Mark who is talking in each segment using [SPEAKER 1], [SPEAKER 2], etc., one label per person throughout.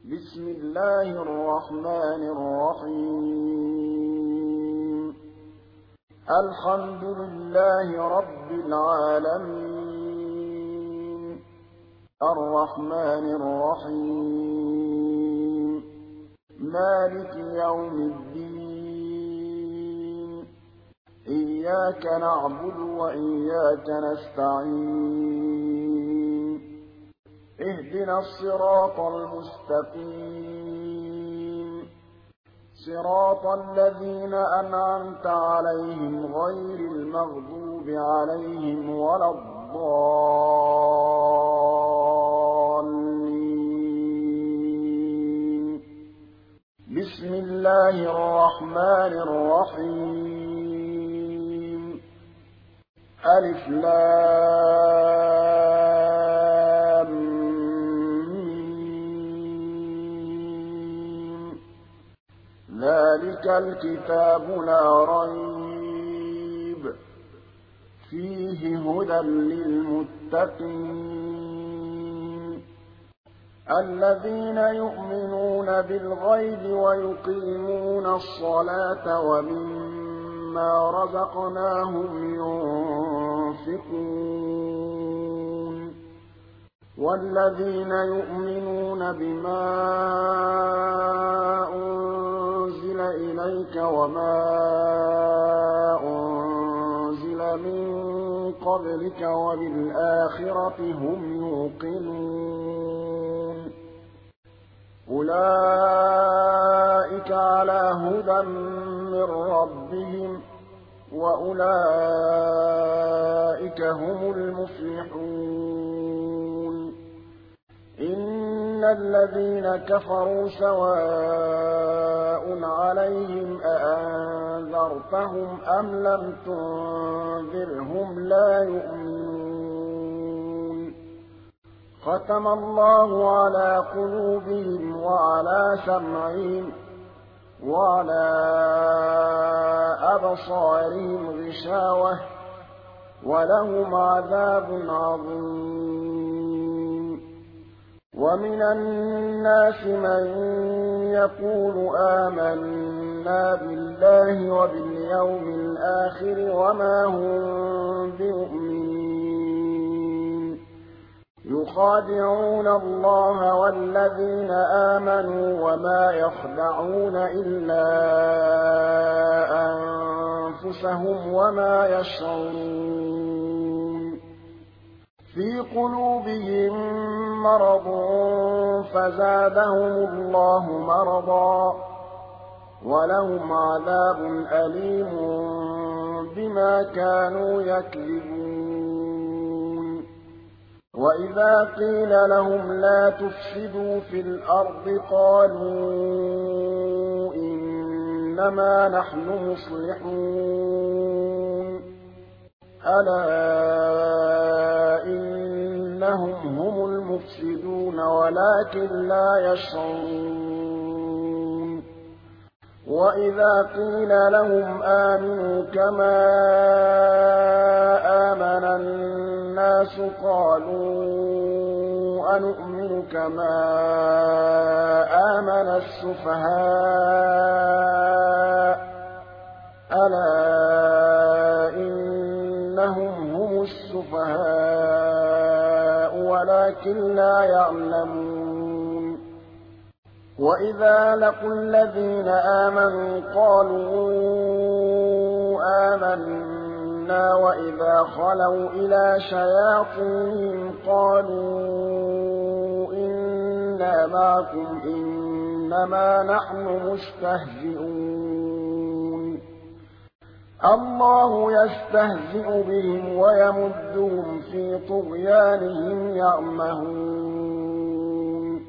[SPEAKER 1] بسم الله الرحمن الرحيم الحمد لله رب العالمين الرحمن الرحيم مالك يوم الدين إياك نعبد وإياك نستعين اهدنا الصراط المستقيم صراط الذين أنعمت عليهم غير المغضوب عليهم ولا الضالين بسم الله الرحمن الرحيم ألف لام ذلك الكتاب لا ريب فيه هدى للمتقين الذين يؤمنون بالغيب ويقيمون الصلاة ومما رزقناهم ينفقون والذين يؤمنون بما أنزل إليك وما أنزل من قبلك وبالآخرة هم يوقنون أولئك على هدى من ربهم وأولئك هم المفلحون إن الذين كفروا سواء عليهم أأنذرتهم أم لم تنذرهم لا يؤمنون ختم الله على قلوبهم وعلى سمعهم وعلى أبصارهم غشاوة ولهم عذاب عظيم ومن الناس من يقول آمنا بالله وباليوم الآخر وما هم بمؤمنين يخادعون الله والذين آمنوا وما يخدعون إلا أنفسهم وما يشعرون في قلوبهم مرض فزادهم الله مرضا ولهم عذاب أليم بما كانوا يكذبون وإذا قيل لهم لا تفسدوا في الأرض قالوا إنما نحن مصلحون ألا إنهم هم المفسدون ولكن لا يشعرون وإذا قيل لهم آمنوا كما آمن الناس قالوا أنؤمن كما آمن السفهاء ألا إنهم هم السفهاء ولكن لا يعلمون وإذا لقوا الذين آمنوا قالوا آمنا وإذا خلوا إلى شياطينهم قالوا إنا معكم إنما نحن مستهزئون الله يستهزئ بهم ويمدهم في طغيانهم يعمهون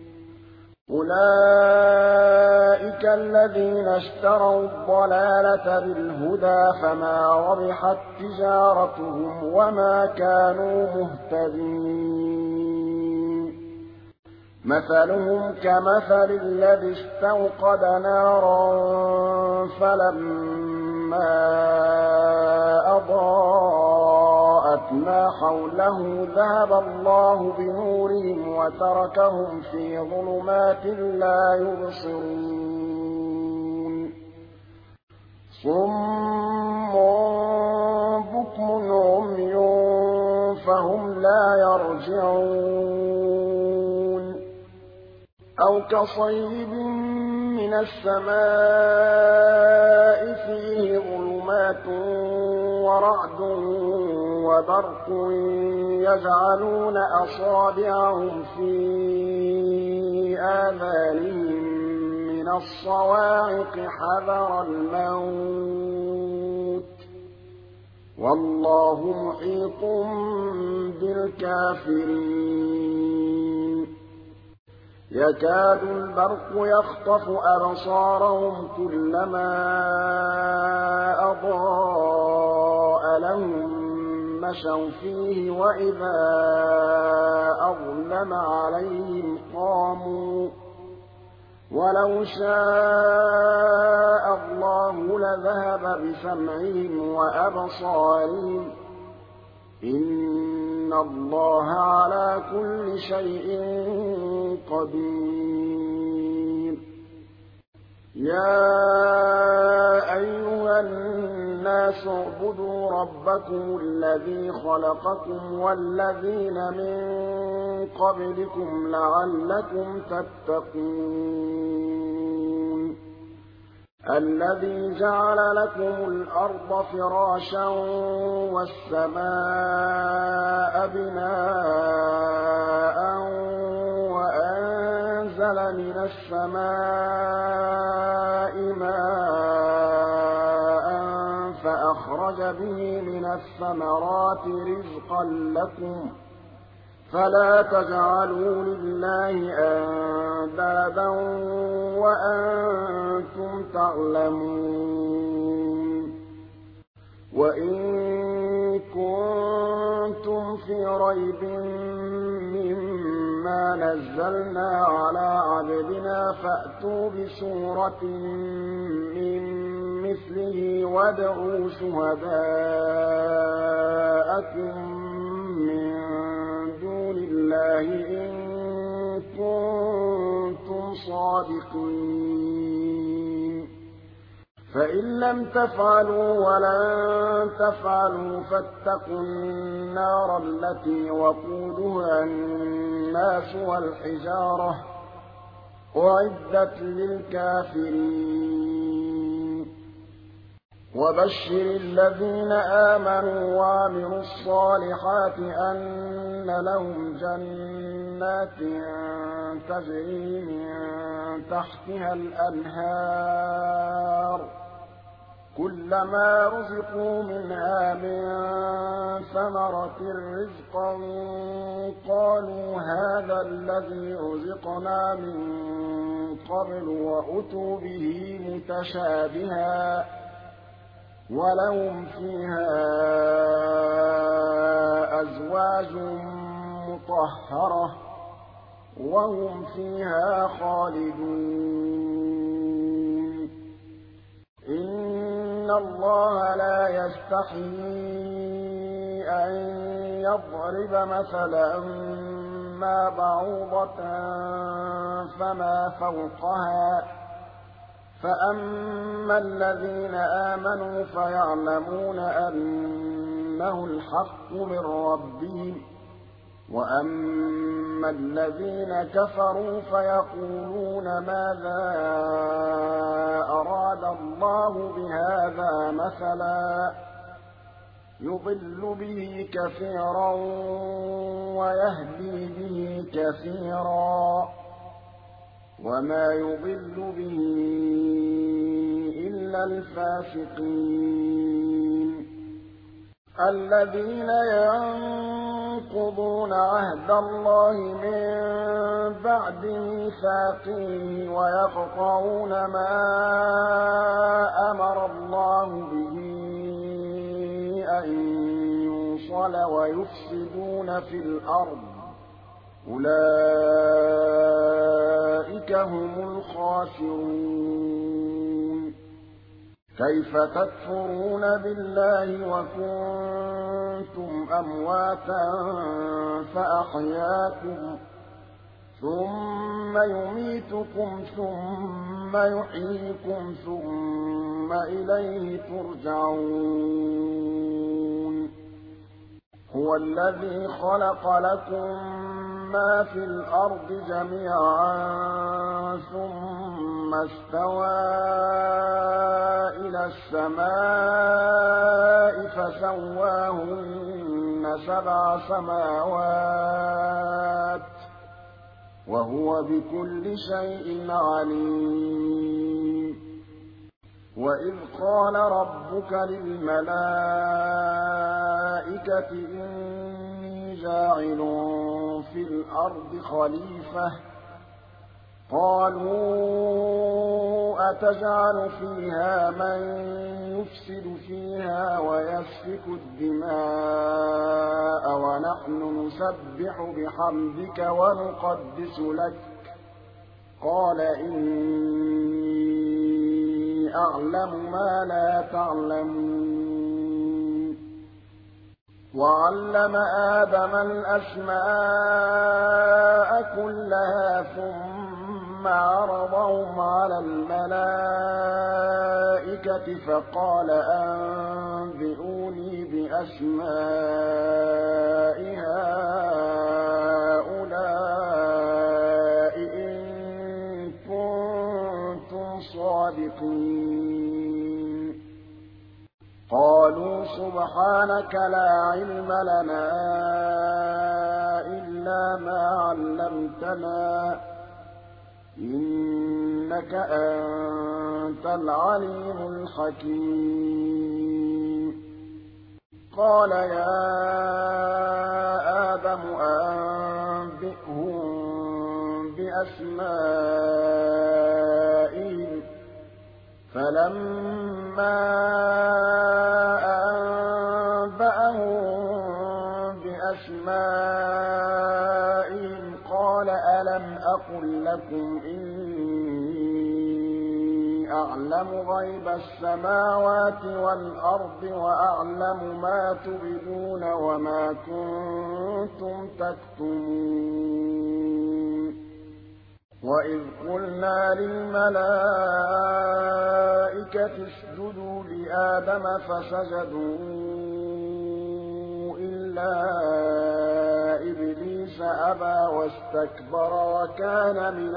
[SPEAKER 1] أولئك الذين اشتروا الضلالة بالهدى فما ربحت تجارتهم وما كانوا مهتدين مثلهم كمثل الذي استوقد نارا فلما أضاءت ما حوله ذهب الله بنورهم وتركهم في ظلمات لا يبصرون صم بكم عمي فهم لا يرجعون أو كصيب من السماء فيه ظلمات ورعد وبرق يجعلون أصابعهم في آذانهم من الصواعق حذر الموت والله محيط بالكافرين يكاد البرق يخطف أبصارهم كلما أضاء لهم مشوا فيه وإذا أظلم عليهم قاموا ولو شاء الله لذهب بسمعهم وأبصارهم إن الله على كل شيء قدير يا أيها الناس اعبدوا ربكم الذي خلقكم والذين من قبلكم لعلكم تتقون الذي جعل لكم الأرض فراشا والسماء بناء وأنزل من السماء ماء فأخرج به من الثمرات رزقا لكم فلا تجعلوا لله أندادا وأنتم تعلمون وإن كنتم في ريب مما نزلنا على عبدنا فأتوا بسورة من مثله وادعوا شهداءكم من دون الله إن كنتم صادقين فإن لم تفعلوا ولن تفعلوا فاتقوا النار التي وقودها الناس والحجارة أعدت للكافرين وبشر الذين آمنوا وعملوا الصالحات أن لهم جنات تجري من تحتها الأنهار كلما رزقوا منها من ثمرة رزقا قالوا هذا الذي رزقنا من قبل وأتوا به متشابها ولهم فيها أزواج مطهرة وهم فيها خالدون إن الله لا يستحيي أن يضرب مثلا ما بعوضة فما فوقها فأما الذين آمنوا فيعلمون أنه الحق من ربهم وأما الذين كفروا فيقولون ماذا أراد الله بهذا مثلا يضل به كثيرا ويهدي به كثيرا وما يضل به إلا الفاسقين الذين ينقضون عهد الله من بعد ميثاقه ويقطعون ما أمر الله به أن يوصل ويفسدون في الأرض أولئك هم الخاسرون كيف تكفرون بالله وكنتم أمواتا فأحياكم ثم يميتكم ثم يحييكم ثم إليه ترجعون هو الذي خلق لكم ما في الأرض جميعا ثم استوى إلى السماء فسواهن 7 سماوات وهو بكل شيء عليم وإذ قال ربك للملائكة إني جاعل في الأرض خليفة قالوا أتجعل فيها من يفسد فيها ويسفك الدماء ونحن نسبح بحمدك ونقدس لك قال إني أعلم ما لا تعلمون وعلم آدم الأسماء كلها ثم عرضهم على الملائكة فقال أنبئوني بأسماء هؤلاء إن كنتم صادقين قالوا سبحانك لا علم لنا إلا ما علمتنا إنك أنت العليم الحكيم قال يا آدم أنبئهم بأسمائهم فلما أنبأهم بأسمائهم قال ألم أقل لكم إني أعلم غيب السماوات والأرض وأعلم ما تبدون وما كنتم تكتمون وإذ قلنا للملائكة اسجدوا لآدم فسجدوا إلا إبليس أبى واستكبر وكان من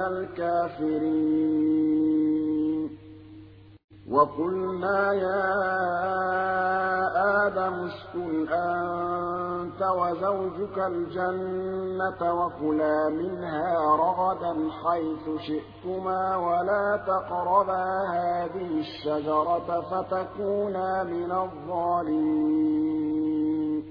[SPEAKER 1] الكافرين وقلنا يا آدم اسكن أنت وزوجك الجنة وكلا منها رغدا حيث شئتما ولا تقربا هذه الشجرة فتكونا من الظالمين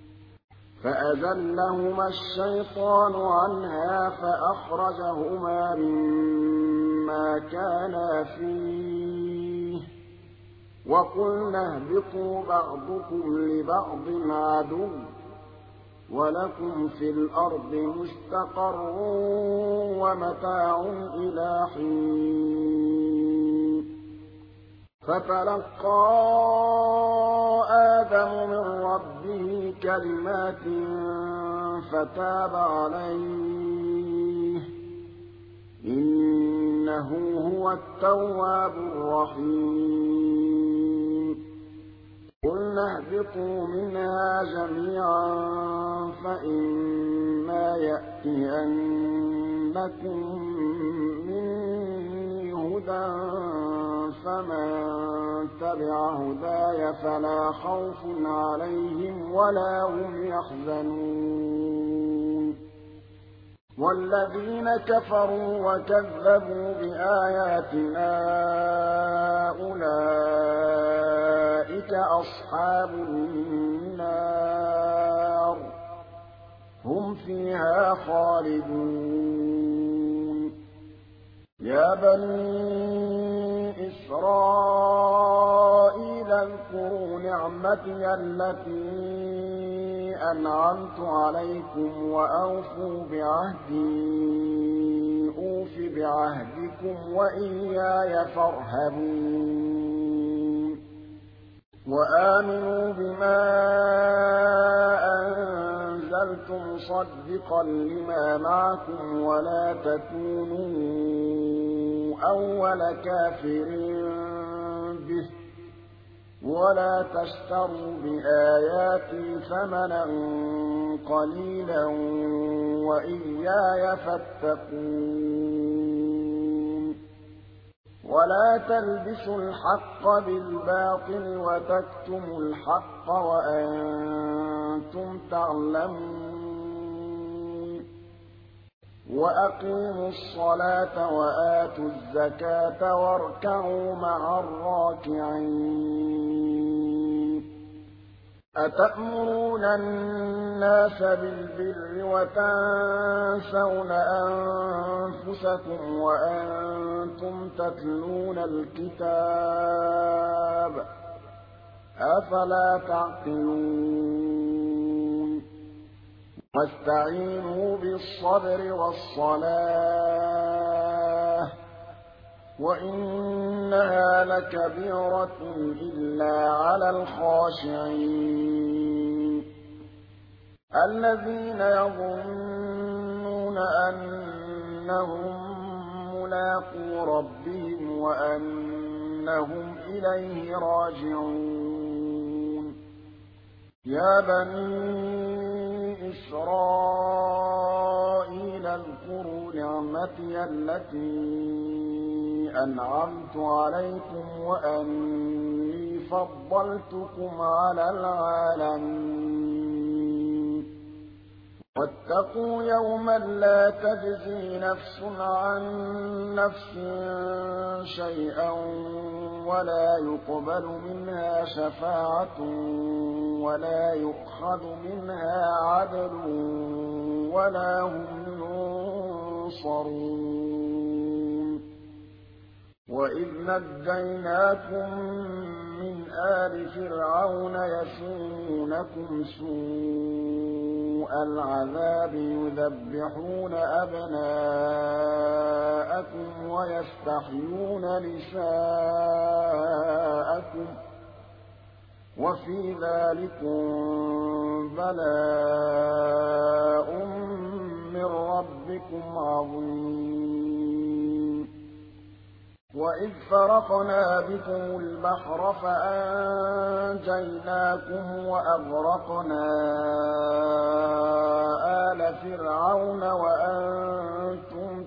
[SPEAKER 1] فأزلهما الشيطان عنها فأخرجهما مما كانا فيه وقلنا اهبطوا بعضكم لبعض عدو ولكم في الأرض مستقر ومتاع إلى حين فتلقى آدم من ربه كلمات فتاب عليه إنه هو التواب الرحيم قلنا اهبطوا منها جميعا فإما يأتينكم مني هدى فمن تبع هداي فلا خوف عليهم ولا هم يحزنون والذين كفروا وكذبوا بآياتنا أولئك أصحاب النار هم فيها خالدون يا بني إسرائيل اذكروا نعمتي التي أنعمت عليكم وأوفوا بعهدي أوف بعهدكم وإياي فارهبون وآمنوا بما أنزلت مصدقا لما معكم ولا تكونوا أول كافر به ولا تشتروا بآياتي ثمنا قليلا وإياي فاتقون ولا تلبسوا الحق بالباطل وتكتموا الحق وأنتم تعلمون وأقيموا الصلاة وآتوا الزكاة واركعوا مع الراكعين أتأمرون الناس بالبر وتنسون أنفسكم وأنتم تتلون الكتاب أفلا تعقلون واستعينوا بالصبر والصلاة وإنها لكبيرة إلا على الخاشعين الذين يظنون أنهم ملاقو ربهم وأنهم إليه راجعون يا بني إسرائيل اذكروا نعمتي التي أنعمت عليكم وأني فضلتكم على العالمين واتقوا يوما لا تجزي نفس عن نفس شيئا ولا يقبل منها شفاعة ولا يؤخذ منها عدل ولا هم ينصرون وإذ نجيناكم من آل فرعون يسومونكم سوء العذاب يذبحون أبناءكم ويستحيون نساءكم وفي ذلكم بلاء من ربكم عظيم وإذ فرقنا بكم البحر فأنجيناكم وأغرقنا آل فرعون وأنتم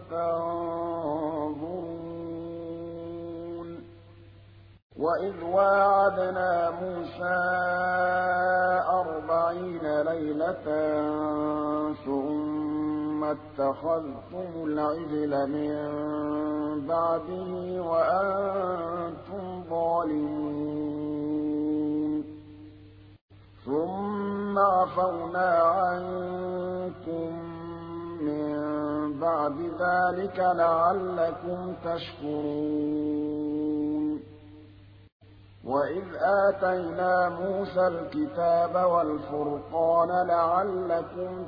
[SPEAKER 1] تنظرون وإذ واعدنا موسى 40 ليلة ثم اتخذتم العجل من بعده وأنتم ظالمون ثم عفونا عنكم من بعد ذلك لعلكم تشكرون وإذ آتينا موسى الكتاب والفرقان لعلكم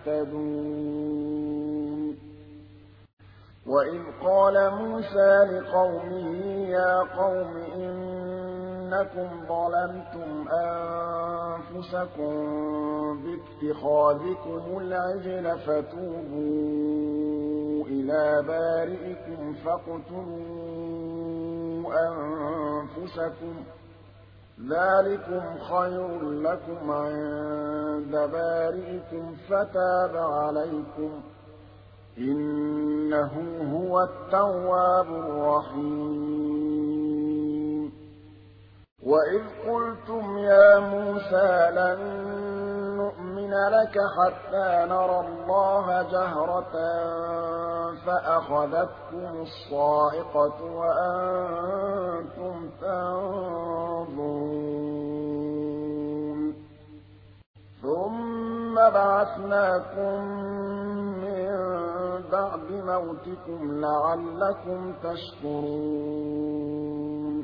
[SPEAKER 1] تهتدون وإذ قال موسى لقومه يا قوم إنكم ظلمتم أنفسكم باتخاذكم العجل فتوبوا إلى بارئكم فاقتلوا أنفسكم ذلكم خير لكم عند بارئكم فتاب عليكم إنه هو التواب الرحيم وإذ قلتم يا موسى لن نؤمن لك حتى نرى الله جهرة فأخذتكم الصاعقة وأنتم تنظرون ثم بعثناكم من بعد موتكم لعلكم تشكرون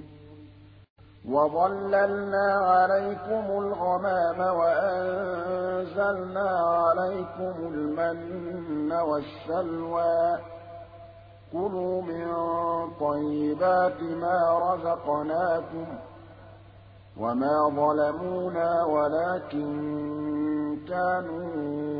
[SPEAKER 1] وظللنا عليكم الغمام وأنزلنا عليكم المن والسلوى كلوا من طيبات ما رزقناكم وَمَا ظَلَمُونَا وَلَٰكِن كَانُوا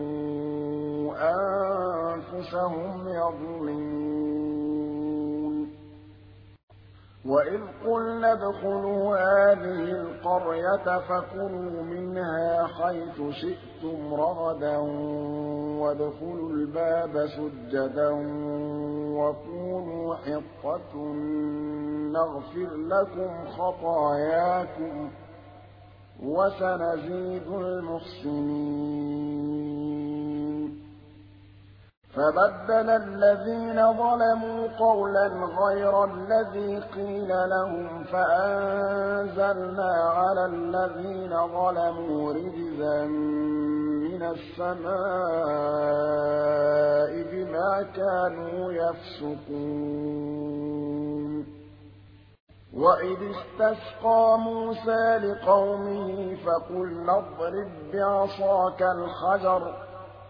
[SPEAKER 1] أَنفُسَهُمْ يَظْلِمُونَ وَإِذْ قُلْنَا ادْخُلُوا هَٰذِهِ الْقَرْيَةَ فَكُلُوا مِنْهَا حَيْثُ شِئْتُمْ رَغَدًا وَادْخُلُوا الْبَابَ سُجَّدًا وَقُولُوا حِطَّةٌ نَّغْفِرْ لَكُمْ خَطَايَاكُمْ وَسَنَزِيدُ الْمُحْسِنِينَ فَبَدَّلَ الَّذِينَ ظَلَمُوا قَوْلًا غَيْرَ الَّذِي قِيلَ لَهُمْ فَأَنزَلْنَا عَلَى الَّذِينَ ظَلَمُوا رِجْزًا مِّنَ السَّمَاءِ بِمَا كَانُوا يَفْسُقُونَ وَإِذِ اسْتَسْقَىٰ مُوسَىٰ لِقَوْمِهِ فَقُلْنَا اضْرِب بِّعَصَاكَ الْحَجَرَ ۖ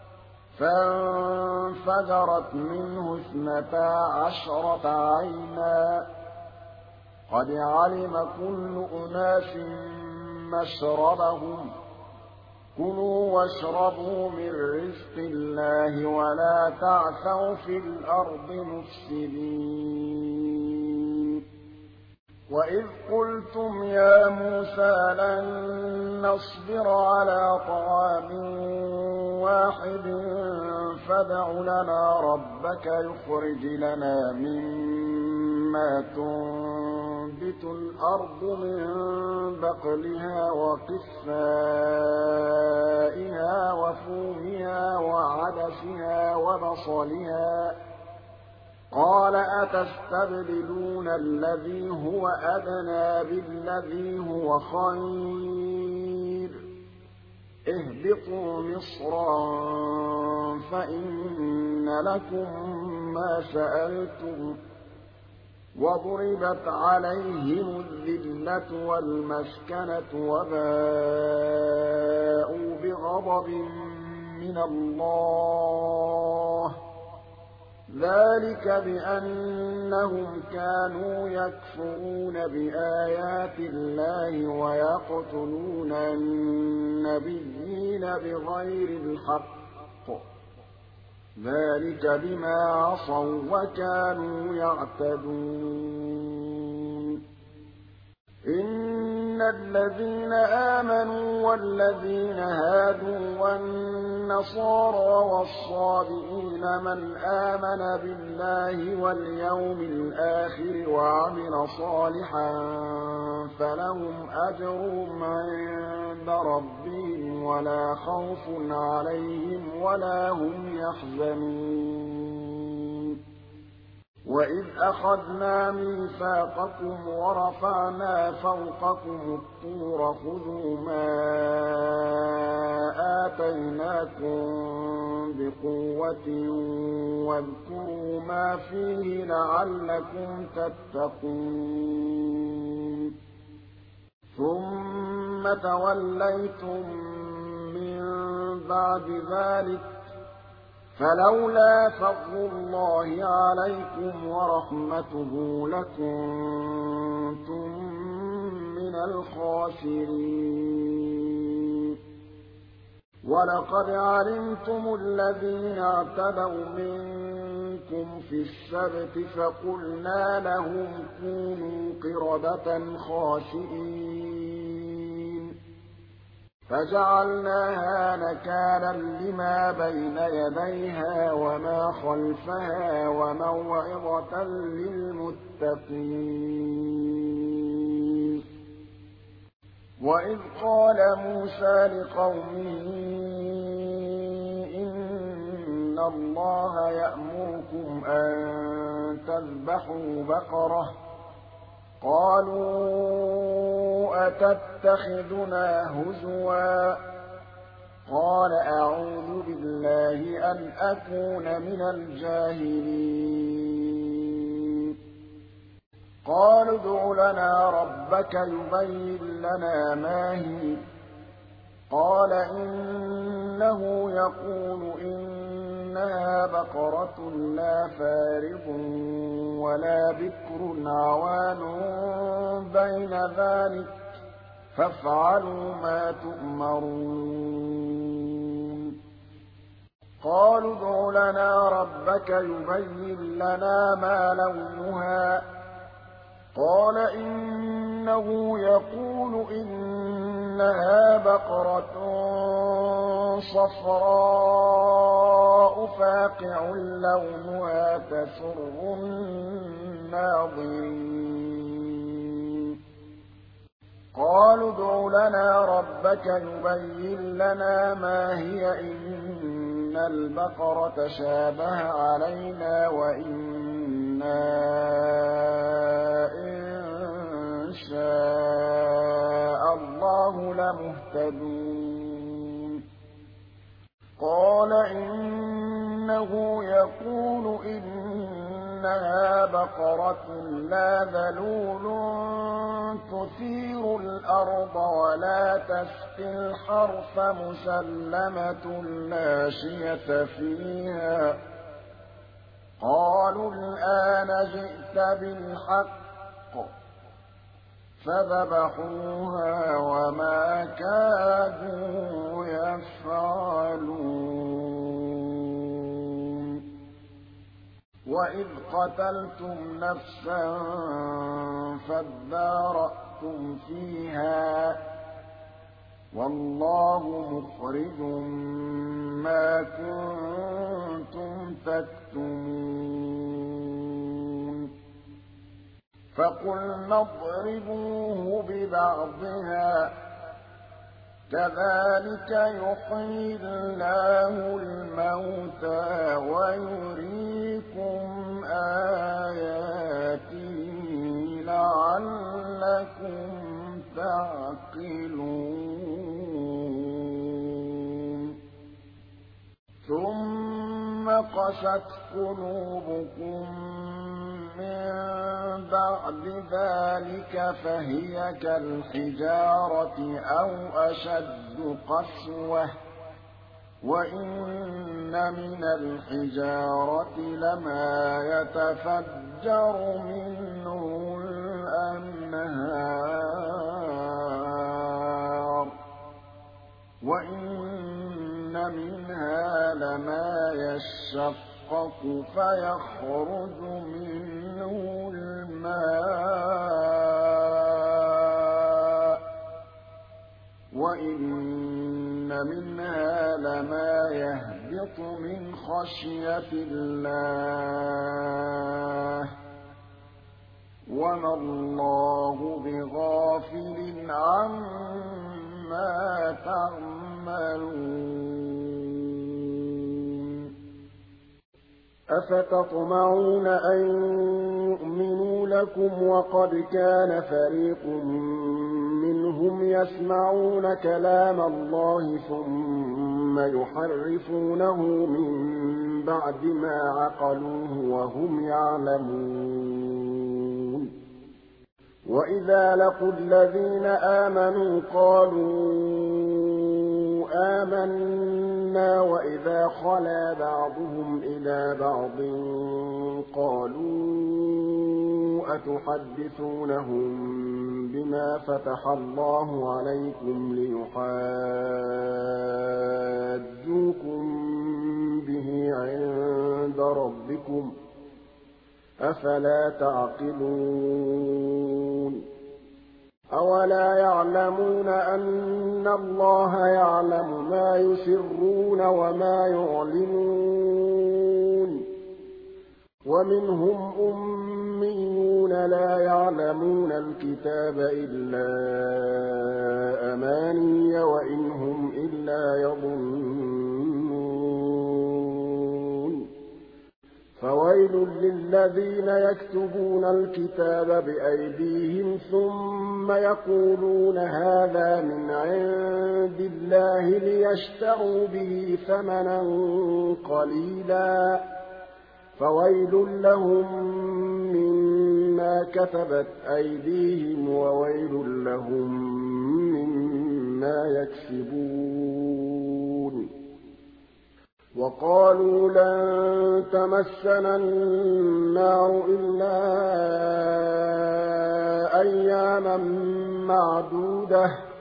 [SPEAKER 1] فَانفَجَرَتْ مِنْهُ 12 عَيْنًا ۖ قَدْ عَلِمَ كُلُّ أُنَاسٍ مَّشْرَبَهُمْ ۖ كُلُوا وَاشْرَبُوا مِن رِّزْقِ اللَّهِ وَلَا تَعْثَوْا فِي الْأَرْضِ مُفْسِدِينَ وَإِذْ قُلْتُمْ يَا مُوسَىٰ لَن نَّصْبِرَ عَلَىٰ طَعَامٍ وَاحِدٍ فَادْعُ لَنَا رَبَّكَ يُخْرِجْ لَنَا مِمَّا تُنبِتُ الْأَرْضُ مِن بَقْلِهَا وَقِثَّائِهَا وَفُومِهَا وَعَدَسِهَا وَبَصَلِهَا ۖ قَالَ أَتَسْتَبْدِلُونَ الَّذِي هُوَ أَدْنَىٰ بِالَّذِي هُوَ خَيْرٌ ۚ اهْبِطُوا مِصْرًا فَإِنَّ لَكُم مَّا سَأَلْتُمْ ۗ وَضُرِبَتْ عَلَيْهِمُ الذِّلَّةُ وَالْمَسْكَنَةُ وَبَاءُوا بِغَضَبٍ مِّنَ اللَّهِ ۗ ذَٰلِكَ بِأَنَّهُمْ كَانُوا يَكْفُرُونَ بِآيَاتِ اللَّهِ وَيَقْتُلُونَ النَّبِيِّينَ بِغَيْرِ الْحَقِّ ۗ ذَٰلِكَ بِمَا عَصَوا وَّكَانُوا يَعْتَدُونَ إِنَّ الَّذِينَ آمَنُوا وَالَّذِينَ هَادُوا وَالنَّصَارَىٰ وَالصَّابِئِينَ مَنْ آمَنَ بِاللَّهِ وَالْيَوْمِ الْآخِرِ وَعَمِلَ صَالِحًا فَلَهُمْ أَجْرُهُمْ عِندَ رَبِّهِمْ وَلَا خَوْفٌ عَلَيْهِمْ وَلَا هُمْ يَحْزَنُونَ وَإِذْ أَخَذْنَا مِيثَاقَكُمْ وَرَفَعْنَا فَوْقَكُمُ الطُّورَ خُذُوا مَا آتَيْنَاكُم بِقُوَّةٍ وَاذْكُرُوا مَا فِيهِ لَعَلَّكُمْ تَتَّقُونَ ثُمَّ تَوَلَّيْتُم مِّن بَعْدِ ذَٰلِكَ فَلَوْلَا فَضْلُ اللَّهِ عَلَيْكُمْ وَرَحْمَتُهُ لَكُنتُم مِّنَ الْخَاسِرِينَ وَلَقَدْ عَلِمْتُمُ الَّذِينَ اعْتَدَوْا مِنكُمْ فِي السَّبْتِ فَقُلْنَا لَهُمْ كُونُوا قِرَدَةً خَاسِئِينَ فَجَعَلْنَاهَا نَكَالًا لِّمَا بَيْنَ يَدَيْهَا وَمَا خَلْفَهَا وَمَوْعِظَةً لِّلْمُتَّقِينَ وَإِذْ قَالَ مُوسَىٰ لِقَوْمِهِ إِنَّ اللَّهَ يَأْمُرُكُمْ أَن تَذْبَحُوا بَقَرَةً ۖ قَالُوا أَتَتَّخِذُنَا هُزُوًا ۖ قَالَ أَعُوذُ بِاللَّهِ أَنْ أَكُونَ مِنَ الْجَاهِلِينَ قَالُوا ادْعُ لَنَا رَبَّكَ يُبَيِّن لَّنَا مَا هِيَ ۚ قَالَ إِنَّهُ يَقُولُ إِنَّهَا بَقَرَةٌ لَّا فَارِضٌ وَلَا بِكْرٌ عَوَانٌ بَيْنَ ذَٰلِكَ فافعلوا ما تؤمرون قالوا ادع لنا ربك يبين لنا ما لونها قال إنه يقول إنها بقرة صفراء فاقع لونها تسر الناظرين قالوا ادع لنا ربك يبين لنا ما هي إن البقرة شابه علينا وإنا إن شاء الله لمهتدون قال إنه يقول إنها بقرة لا ذلول تثير الأرض ولا تسقي الحرث مسلمة لا شية فيها قالوا الآن جئت بالحق فذبحوها وما كادوا يفعلون وإذ قتلتم نفسا فادارأتم فيها والله مخرج ما كنتم تكتمون فقلنا اضربوه ببعضها كذلك يحيي الله الموتى ويريكم آياته لعلكم تعقلون ثم قست قلوبكم من بعد ذلك فهي كالحجارة أو أشد قسوة وإن من الحجارة لما يتفجر منه الأنهار وإن منها لما يشقق فيخرج منه الماء وإن منها لما يهبط من خشية الله وما الله بغافل عما تعملون أفتطمعون أن يؤمنوا لكم وقد كان فريق منهم يسمعون كلام الله ثم يحرفونه من بعد ما عقلوه وهم يعلمون وإذا لقوا الذين آمنوا قالوا آمنا وإذا خلا بعضهم إلى بعض قالوا أتحدثونهم بما فتح الله عليكم ليحاجوكم به عند ربكم أفلا تعقلون أولا يعلمون أن الله يعلم ما يسرون وما يعلنون ومنهم أميون لا يعلمون الكتاب إلا أماني وإن هم إلا يظنون فويل للذين يكتبون الكتاب بأيديهم ثم يقولون هذا من عند الله ليشتروا به ثمنا قليلا فويل لهم مما كتبت أيديهم وويل لهم مما يكسبون وقالوا لن تمسنا النار إلا أياما معدودة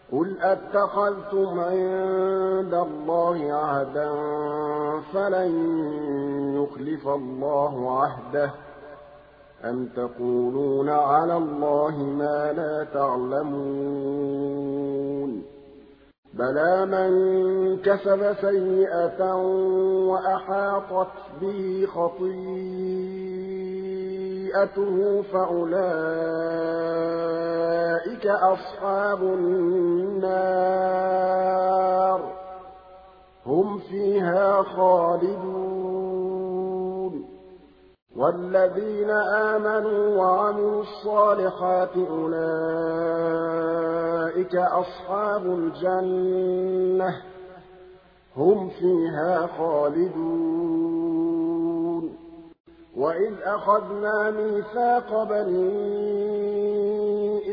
[SPEAKER 1] قُلْ أَتَّخَذْتُمْ عِندَ اللَّهِ عَهْدًا فَلَن يُخْلِفَ اللَّهُ عَهْدَهُ أَمْ تَقُولُونَ عَلَى اللَّهِ مَا لَا تَعْلَمُونَ بَلَىٰ مَن كَسَبَ سَيِّئَةً وَأَحَاطَتْ بِهِ خَطِيئَتُهُ فَأُولَٰئِكَ أَصْحَابُ النَّارِ ۖ هُمْ فِيهَا خَالِدُونَ وَالَّذِينَ آمَنُوا وَعَمِلُوا الصَّالِحَاتِ أُولَٰئِكَ أَصْحَابُ الْجَنَّةِ ۖ هُمْ فِيهَا خَالِدُونَ وَإِذْ أَخَذْنَا مِيثَاقَ بَنِي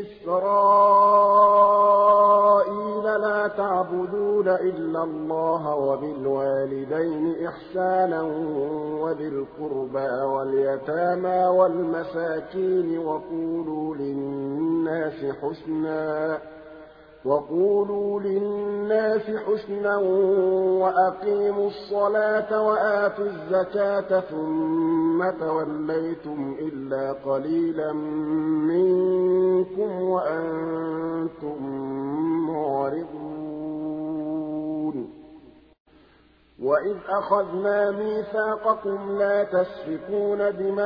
[SPEAKER 1] إِسْرَائِيلَ لَا تَعْبُدُونَ إِلَّا اللَّهَ وَبِالْوَالِدَيْنِ إِحْسَانًا وَذِي الْقُرْبَىٰ وَالْيَتَامَىٰ وَالْمَسَاكِينِ وَقُولُوا لِلنَّاسِ حُسْنًا وَأَقِيمُوا الصَّلَاةَ وَآتُوا الزَّكَاةَ ثُمَّ تَوَلَّيْتُمْ إِلَّا قَلِيلًا مِّنكُمْ وَأَنتُم مُّعْرِضُونَ وَإِذْ أَخَذْنَا مِيثَاقَكُمْ لَا تَسْفِكُونَ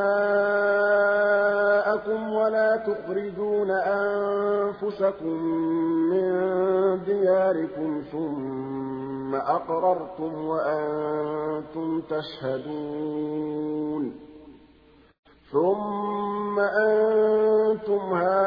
[SPEAKER 1] دِمَاءَكُمْ وَلَا تُخْرِجُونَ أَنفُسَكُم مِّن دِيَارِكُمْ ثُمَّ أَقْرَرْتُمْ وَأَنتُمْ تَشْهَدُونَ ثُمَّ أَنتُمْ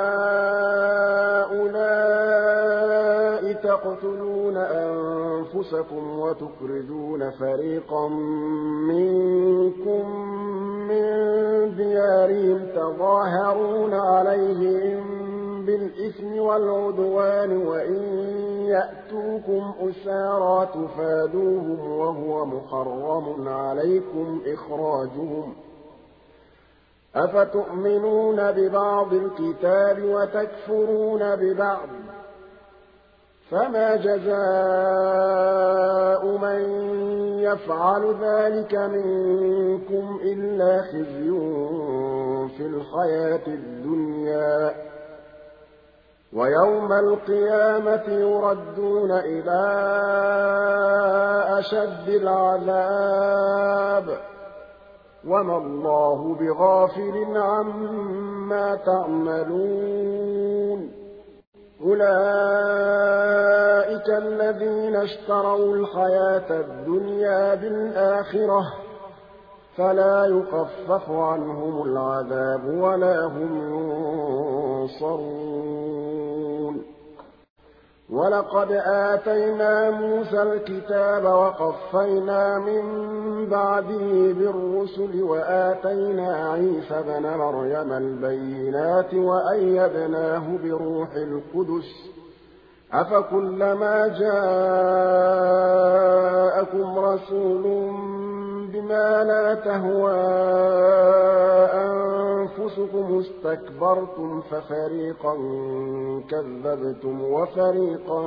[SPEAKER 1] هَٰؤُلَاءِ تَقْتُلُونَ أَنفُسَكُمْ وَتُخْرِجُونَ فَرِيقًا مِّنكُم مِّن دِيَارِهِمْ تَظَاهَرُونَ عَلَيْهِم بِالْإِثْمِ وَالْعُدْوَانِ وَإِن يَأْتُوكُمْ أُسَارَىٰ تُفَادُوهُمْ وَهُوَ مُحَرَّمٌ عَلَيْكُمْ إِخْرَاجُهُمْ ۚ أَفَتُؤْمِنُونَ بِبَعْضِ الْكِتَابِ وَتَكْفُرُونَ بِبَعْضٍ ۚ فَمَا جَزَاءُ مَن يَفْعَلُ ذَٰلِكَ مِنكُمْ إِلَّا خِزْيٌ فِي الْحَيَاةِ الدُّنْيَا ۖ وَيَوْمَ الْقِيَامَةِ يُرَدُّونَ إِلَىٰ أَشَدِّ الْعَذَابِ ۗ وَمَا اللَّهُ بِغَافِلٍ عَمَّا تَعْمَلُونَ أُولَٰئِكَ الَّذِينَ اشْتَرَوُا الْحَيَاةَ الدُّنْيَا بِالْآخِرَةِ ۖ فَلَا يُخَفَّفُ عَنْهُمُ الْعَذَابُ وَلَا هُمْ يُنصَرُونَ وَلَقَدْ آتَيْنَا مُوسَى الْكِتَابَ وَقَفَّيْنَا مِن بَعْدِهِ بِالرُّسُلِ وَآتَيْنَا عِيسَى ابْنَ مَرْيَمَ الْبَيِّنَاتِ وَأَيَّدْنَاهُ بِرُوحِ الْقُدُسِ ۗ أَفَكُلَّمَا جَاءَكُمْ رَسُولٌ بِمَا لَا تَهْوَىٰ أَنفُسُكُمُ اسْتَكْبَرْتُمْ فَفَرِيقًا كَذَّبْتُمْ وَفَرِيقًا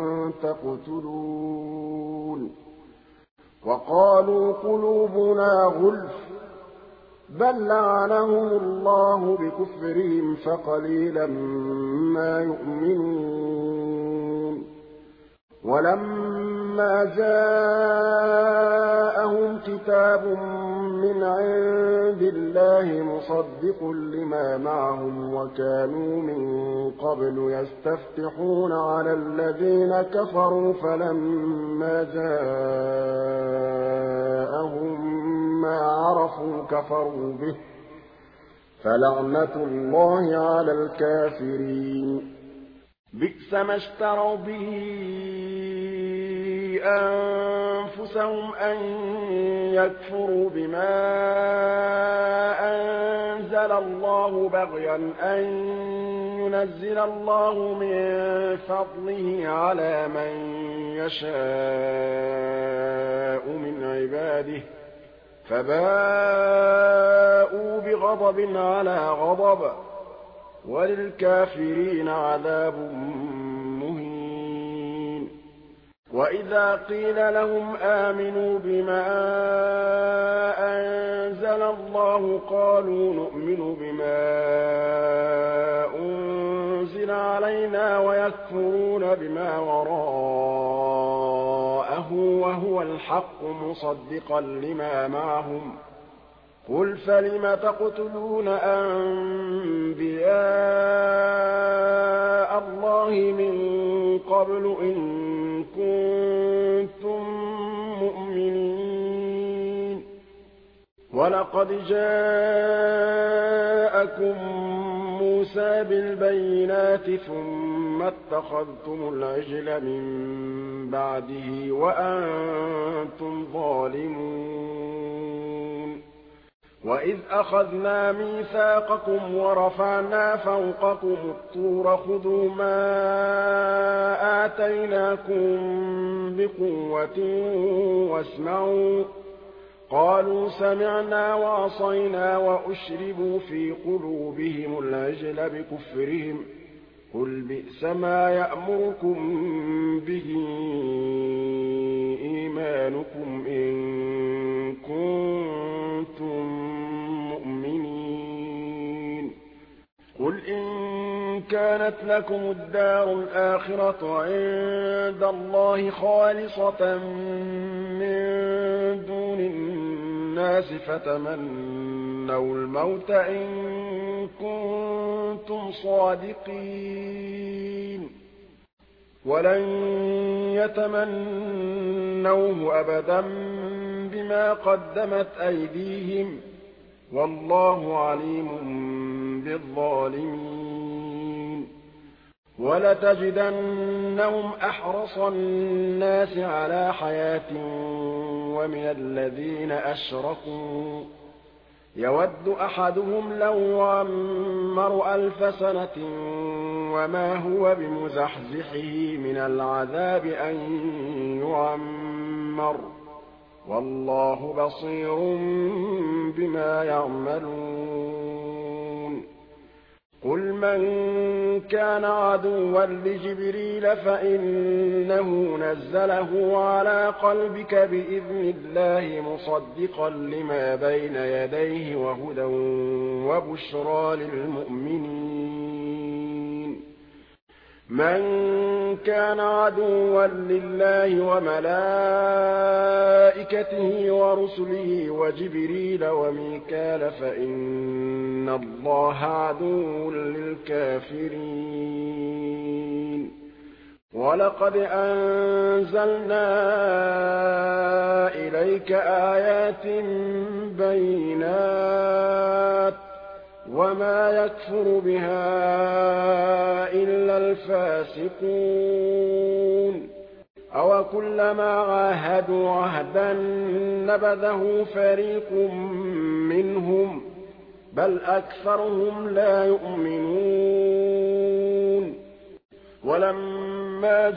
[SPEAKER 1] تَقْتُلُونَ وَقَالُوا قُلُوبُنَا غُلْفٌ ۚ بَل لَّعَنَهُمُ اللَّهُ بِكُفْرِهِمْ فَقَلِيلًا مَّا يُؤْمِنُونَ وَلَمَّا جَاءَهُمْ كِتَابٌ مِّنْ عِندِ اللَّهِ مُصَدِّقٌ لِّمَا مَعَهُمْ وَكَانُوا مِن قَبْلُ يَسْتَفْتِحُونَ عَلَى الَّذِينَ كَفَرُوا فَلَمَّا جَاءَهُم مَّا عَرَفُوا كَفَرُوا بِهِ ۚ فَلَعْنَةُ اللَّهِ عَلَى الْكَافِرِينَ بِئْسَ مَا اشْتَرَوْا بِهِ أَنفُسَهُمْ أَن يَكْفُرُوا بِمَا أَنزَلَ اللَّهُ بَغْيًا أَن يُنَزِّلَ اللَّهُ مِن فَضْلِهِ عَلَىٰ مَن يَشَاءُ مِنْ عِبَادِهِ ۖ فَبَاءُوا بِغَضَبٍ عَلَىٰ غَضَبٍ ۚ وَلِلْكَافِرِينَ عَذَابٌ مُّهِينٌ وَإِذَا قِيلَ لَهُمْ آمِنُوا بِمَا أَنزَلَ اللَّهُ قَالُوا نُؤْمِنُ بِمَا أُنزِلَ عَلَيْنَا وَيَكْفُرُونَ بِمَا وَرَاءَهُ وَهُوَ الْحَقُّ مُصَدِّقًا لِّمَا مَعَهُمْ ۗ قُلْ فَلِمَ تَقْتُلُونَ أَنبِيَاءَ اللَّهِ مِن قَبْلُ إِن كُنتُم مُّؤْمِنِينَ وَلَقَدْ جَاءَكُم مُّوسَىٰ بِالْبَيِّنَاتِ ثُمَّ اتَّخَذْتُمُ الْعِجْلَ مِن بَعْدِهِ وَأَنتُمْ ظَالِمُونَ وَإِذْ أَخَذْنَا مِيثَاقَكُمْ وَرَفَعْنَا فَوْقَكُمُ الطُّورَ خُذُوا مَا آتَيْنَاكُم بِقُوَّةٍ وَاسْمَعُوا ۖ قَالُوا سَمِعْنَا وَعَصَيْنَا وَأُشْرِبُوا فِي قُلُوبِهِمُ الْعِجْلَ بِكُفْرِهِمْ ۚ قُلْ بِئْسَ مَا يَأْمُرُكُم بِهِ إِيمَانُكُمْ إِن كُنتُم مُّؤْمِنِينَ قُلْ إِن كَانَتْ لَكُمُ الدَّارُ الْآخِرَةُ عِندَ اللَّهِ خَالِصَةً مِّن دُونِ النَّاسِ فَتَمَنَّوُا الْمَوْتَ إِن كُنتُمْ صَادِقِينَ وَلَن يَتَمَنَّوْهُ أَبَدًا بِمَا قَدَّمَتْ أَيْدِيهِمْ ۗ وَاللَّهُ عَلِيمٌ بِالظَّالِمِينَ وَلَتَجِدَنَّهُمْ أَحْرَصَ النَّاسِ عَلَىٰ حَيَاةٍ وَمِنَ الَّذِينَ أَشْرَكُوا ۚ يَوَدُّ أَحَدُهُمْ لَوْ يُعَمَّرُ أَلْفَ سَنَةٍ وَمَا هُوَ بِمُزَحْزِحِهِ مِنَ الْعَذَابِ أَن يُعَمَّرَ ۗ وَاللَّهُ بَصِيرٌ بِمَا يَعْمَلُونَ قُلْ مَن كَانَ عَدُوًّا لِّجِبْرِيلَ فَإِنَّهُ نَزَّلَهُ عَلَىٰ قَلْبِكَ بِإِذْنِ اللَّهِ مُصَدِّقًا لِّمَا بَيْنَ يَدَيْهِ وَهُدًى وَبُشْرَىٰ لِلْمُؤْمِنِينَ مَن كَانَ عَدُوًّا لِّلَّهِ وَمَلَائِكَتِهِ وَرُسُلِهِ وَجِبْرِيلَ وَمِيكَالَ فَإِنَّ اللَّهَ عَدُوٌّ لِّلْكَافِرِينَ وَلَقَدْ أَنزَلْنَا إِلَيْكَ آيَاتٍ بَيِّنَاتٍ ۖ وَمَا يَكْفُرُ بِهَا إِلَّا الْفَاسِقُونَ أَوَكُلَّمَا عَاهَدُوا عَهْدًا نَّبَذَهُ فَرِيقٌ مِّنْهُم ۚ بَلْ أَكْثَرُهُمْ لَا يُؤْمِنُونَ وَلَمَّا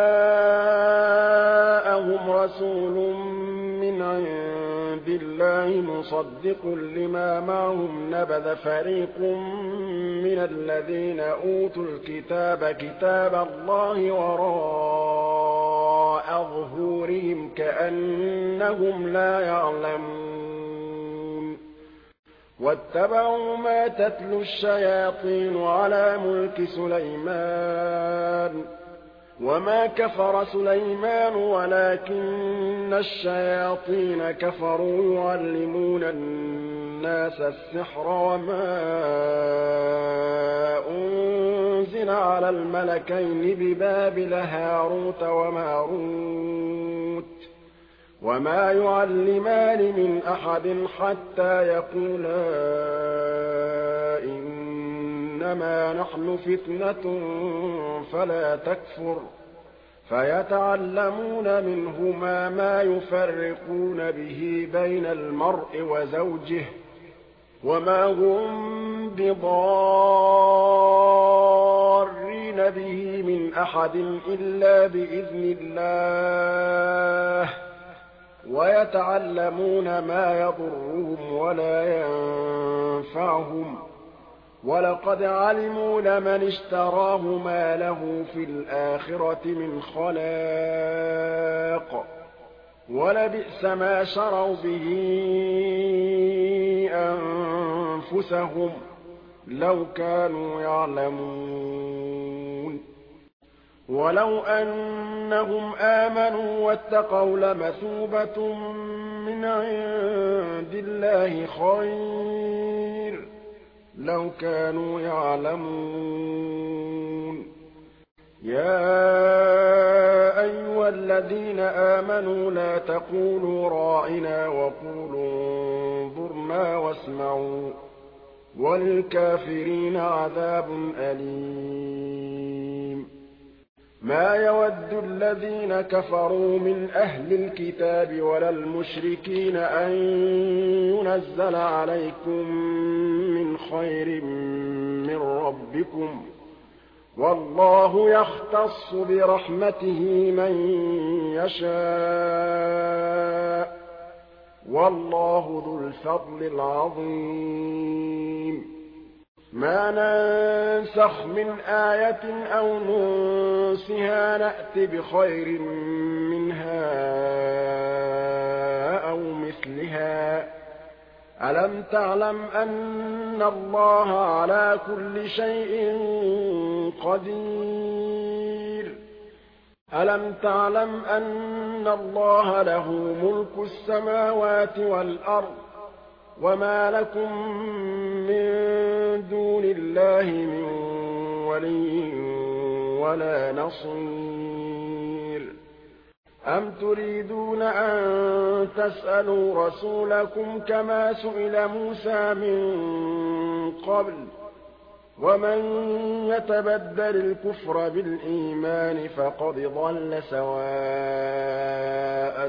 [SPEAKER 1] جَاءَهُمْ رَسُولٌ مِّنْ عِندِ اللَّهِ مُصَدِّقٌ لِّمَا مَعَهُمْ نَبَذَ فَرِيقٌ مِّنَ الَّذِينَ أُوتُوا الْكِتَابَ كِتَابَ اللَّهِ وَرَاءَ ظُهُورِهِمْ كَأَنَّهُمْ لَا يَعْلَمُونَ وَاتَّبَعُوا مَا تَتْلُو الشَّيَاطِينُ عَلَىٰ مُلْكِ سُلَيْمَانَ ۖ وَمَا كَفَرَ سُلَيْمَانُ وَلَٰكِنَّ الشَّيَاطِينَ كَفَرُوا يُعَلِّمُونَ النَّاسَ السِّحْرَ وَمَا أُنزِلَ عَلَى الْمَلَكَيْنِ بِبَابِلَ هَارُوتَ وَمَارُوتَ وَمَا يُعَلِّمَانِ مِنْ أَحَدٍ حَتَّىٰ يَقُولَا إِنَّمَا نَحْنُ فِتْنَةٌ فَلَا تَكْفُرْ فَيَتَعَلَّمُونَ مِنْهُمَا مَا يُفَرِّقُونَ بِهِ بَيْنَ الْمَرْءِ وَزَوْجِهِ وَمَا هُم بِضَارِّينَ بِهِ مِنْ أَحَدٍ إِلَّا بِإِذْنِ اللَّهِ وَيَتَعَلَّمُونَ مَا يَضُرُّهُمْ وَلَا يَنفَعُهُمْ وَلَقَدْ عَلِمُوا لَمَنِ اشْتَرَاهُ مَا لَهُ فِي الْآخِرَةِ مِنْ خَلَاقٍ وَلَبِئْسَ مَا شَرَوْا بِهِ أَنفُسَهُمْ لَوْ كَانُوا يَعْلَمُونَ وَلَوْ أَنَّهُمْ آمَنُوا وَاتَّقَوْا لَمَثُوبَةٌ مِّنْ عِندِ اللَّهِ خَيْرٌ ۖ لَّوْ كَانُوا يَعْلَمُونَ يَا أَيُّهَا الَّذِينَ آمَنُوا لَا تَقُولُوا رَاعِنَا وَقُولُوا انظُرْنَا وَاسْمَعُوا ۗ وَلِلْكَافِرِينَ عَذَابٌ أَلِيمٌ مَا يَوَدُّ الَّذِينَ كَفَرُوا مِنْ أَهْلِ الْكِتَابِ وَلَا الْمُشْرِكِينَ أَن يُنَزَّلَ عَلَيْكُم مِّنْ خَيْرٍ مِّن رَّبِّكُمْ ۗ وَاللَّهُ يَخْتَصُّ بِرَحْمَتِهِ مَن يَشَاءُ ۗ وَاللَّهُ ذُو الْفَضْلِ الْعَظِيمِ مَا نَنسَخْ مِنْ آيَةٍ أَوْ نُنسِهَا نَأْتِ بِخَيْرٍ مِّنْهَا أَوْ مِثْلِهَا ۗ أَلَمْ تَعْلَمْ أَنَّ اللَّهَ عَلَىٰ كُلِّ شَيْءٍ قَدِيرٌ أَلَمْ تَعْلَمْ أَنَّ اللَّهَ لَهُ مُلْكُ السَّمَاوَاتِ وَالْأَرْضِ وَمَا لَكُم مِّن دُونِ اللَّهِ مِن وَلِيٍّ وَلَا نَصِيرٍ أَمْ تُرِيدُونَ أَن تَسْأَلُوا رَسُولَكُمْ كَمَا سُئِلَ مُوسَىٰ مِن قَبْلُ ۗ وَمَن يَتَبَدَّلِ الْكُفْرَ بِالْإِيمَانِ فَقَدْ ضَلَّ سَوَاءَ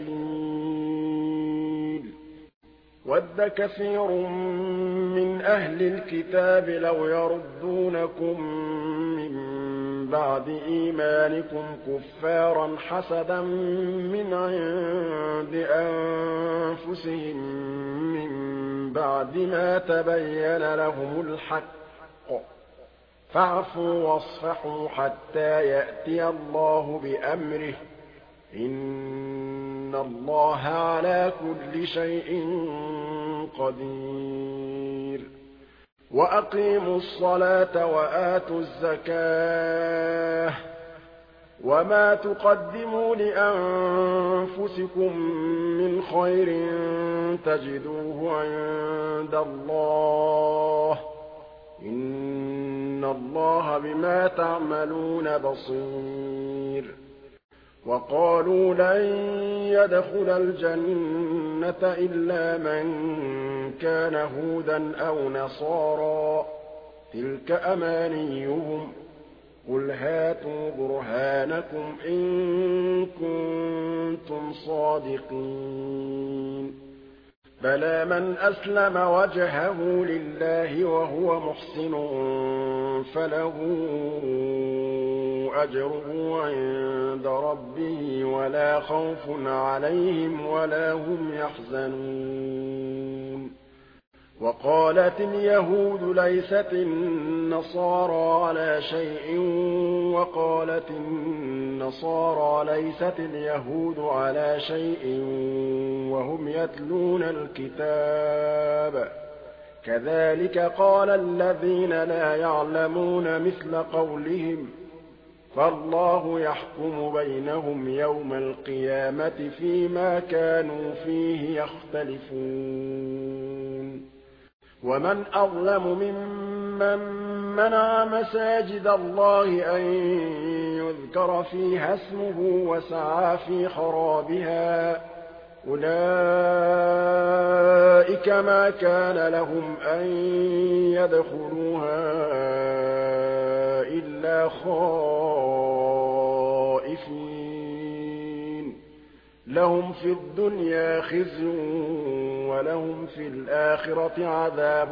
[SPEAKER 1] السَّبِيلِ وَدَّ كَثِيرٌ مِّنْ أَهْلِ الْكِتَابِ لَوْ يَرُدُّونَكُم مِّن بَعْدِ إِيمَانِكُمْ كُفَّارًا حَسَدًا مِّنْ عِندِ أَنفُسِهِم مِّن بَعْدِ مَا تَبَيَّنَ لَهُمُ الْحَقُّ ۖ فَاعْفُوا وَاصْفَحُوا حَتَّىٰ يَأْتِيَ اللَّهُ بِأَمْرِهِ ۗ إِنَّ اللَّهَ عَلَىٰ كُلِّ شَيْءٍ قَدِيرٌ وَأَقِيمُوا الصَّلَاةَ وَآتُوا الزَّكَاةَ ۚ وَمَا تُقَدِّمُوا لِأَنفُسِكُم مِّنْ خَيْرٍ تَجِدُوهُ عِندَ اللَّهِ ۗ إِنَّ اللَّهَ بِمَا تَعْمَلُونَ بَصِيرٌ وَقَالُوا لَن يَدْخُلَ الْجَنَّةَ إِلَّا مَن كَانَ هُودًا أَوْ نَصَارَىٰ ۗ تِلْكَ أَمَانِيُّهُمْ ۗ قُلْ هَاتُوا بُرْهَانَكُمْ إِن كُنتُمْ صَادِقِينَ بَلَىٰ مَنْ أَسْلَمَ وَجْهَهُ لِلَّهِ وَهُوَ مُحْسِنٌ فَلَهُ أَجْرُهُ عِندَ رَبِّهِ وَلَا خَوْفٌ عَلَيْهِمْ وَلَا هُمْ يَحْزَنُونَ وَقَالَتِ الْيَهُودُ لَيْسَتِ النَّصَارَىٰ عَلَىٰ شَيْءٍ وَقَالَتِ النَّصَارَىٰ لَيْسَتِ الْيَهُودُ عَلَىٰ شَيْءٍ وَهُمْ يَتْلُونَ الْكِتَابَ ۗ كَذَٰلِكَ قَالَ الَّذِينَ لَا يَعْلَمُونَ مِثْلَ قَوْلِهِمْ ۚ فَاللَّهُ يَحْكُمُ بَيْنَهُمْ يَوْمَ الْقِيَامَةِ فِيمَا كَانُوا فِيهِ يَخْتَلِفُونَ وَمَنْ أَظْلَمُ مِمَّن مَّنَعَ مَسَاجِدَ اللَّهِ أَن يُذْكَرَ فِيهَا اسْمُهُ وَسَعَىٰ فِي خَرَابِهَا ۚ أُولَٰئِكَ مَا كَانَ لَهُمْ أَن يَدْخُلُوهَا إِلَّا خَائِفِينَ ۚ لَهُمْ فِي الدُّنْيَا خِزْيٌ وَلَهُمْ فِي الْآخِرَةِ عَذَابٌ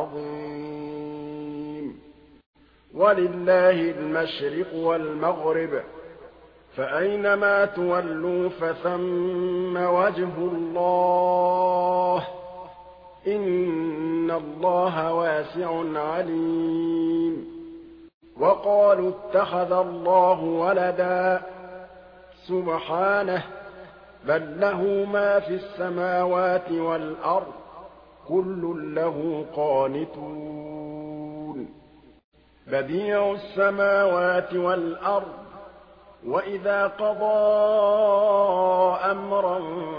[SPEAKER 1] عَظِيمٌ وَلِلَّهِ الْمَشْرِقُ وَالْمَغْرِبُ ۚ فَأَيْنَمَا تُوَلُّوا فَثَمَّ وَجْهُ اللَّهِ ۚ إِنَّ اللَّهَ وَاسِعٌ عَلِيمٌ وَقَالُوا اتَّخَذَ اللَّهُ وَلَدًا سُبْحَانَهُ بَل لَّهُ مَا فِي السَّمَاوَاتِ وَالْأَرْضِ كُلٌّ لَّهُ قَانِتُونَ بَدِيعُ السَّمَاوَاتِ وَالْأَرْضِ وَإِذَا قَضَىٰ أَمْرًا